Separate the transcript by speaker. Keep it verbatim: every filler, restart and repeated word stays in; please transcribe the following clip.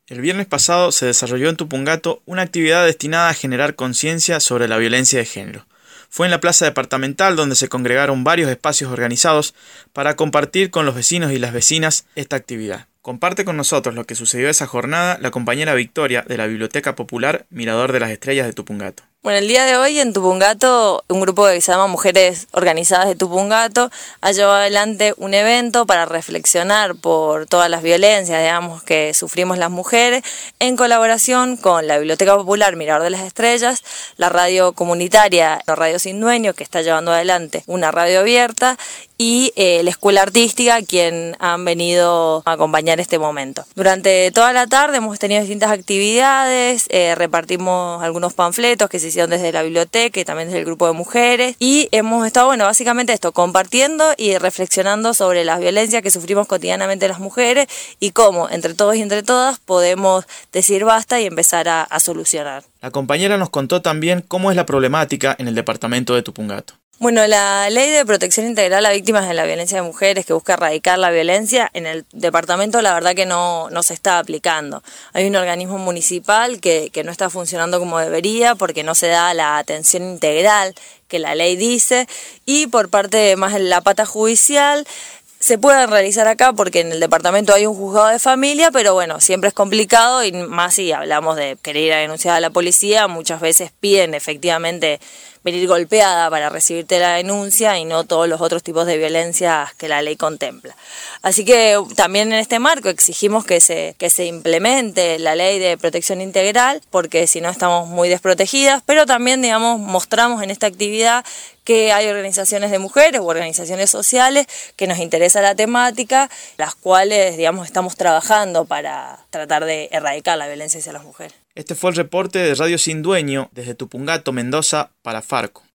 Speaker 1: El viernes pasado se desarrolló en Tupungato una actividad destinada a generar conciencia sobre la violencia de género. Fue en la plaza departamental donde se congregaron varios espacios organizados para compartir con los vecinos y las vecinas esta actividad. Comparte con nosotros lo que sucedió esa jornada la compañera Victoria de la Biblioteca Popular Mirador de las Estrellas de Tupungato.
Speaker 2: Bueno, el día de hoy en Tupungato, un grupo que se llama Mujeres Organizadas de Tupungato ha llevado adelante un evento para reflexionar por todas las violencias, digamos, que sufrimos las mujeres, en colaboración con la Biblioteca Popular Mirador de las Estrellas, la radio comunitaria Radio Sin Dueño, que está llevando adelante una radio abierta, y eh, la Escuela Artística, quien han venido a acompañar este momento. Durante toda la tarde hemos tenido distintas actividades, eh, repartimos algunos panfletos que se hicieron desde la biblioteca y también desde el grupo de mujeres, y hemos estado, bueno, básicamente esto, compartiendo y reflexionando sobre las violencias que sufrimos cotidianamente las mujeres y cómo, entre todos y entre todas, podemos decir basta y empezar a, a solucionar.
Speaker 1: La compañera nos contó también cómo es la problemática en el departamento de Tupungato.
Speaker 2: Bueno, la Ley de Protección Integral a Víctimas de la Violencia de Mujeres, que busca erradicar la violencia, en el departamento la verdad que no, no se está aplicando. Hay un organismo municipal que, que no está funcionando como debería porque no se da la atención integral que la ley dice, y por parte más de la pata judicial se pueden realizar acá porque en el departamento hay un juzgado de familia, pero bueno, siempre es complicado, y más si hablamos de querer ir a denunciar a la policía, muchas veces piden efectivamente venir golpeada para recibirte la denuncia y no todos los otros tipos de violencias que la ley contempla. Así que también en este marco exigimos que se, que se implemente la ley de protección integral, porque si no estamos muy desprotegidas, pero también, digamos, mostramos en esta actividad que hay organizaciones de mujeres u organizaciones sociales que nos interesa la temática, las cuales, digamos, estamos trabajando para tratar de erradicar la violencia hacia las mujeres.
Speaker 1: Este fue el reporte de Radio Sin Dueño desde Tupungato, Mendoza, para Farco.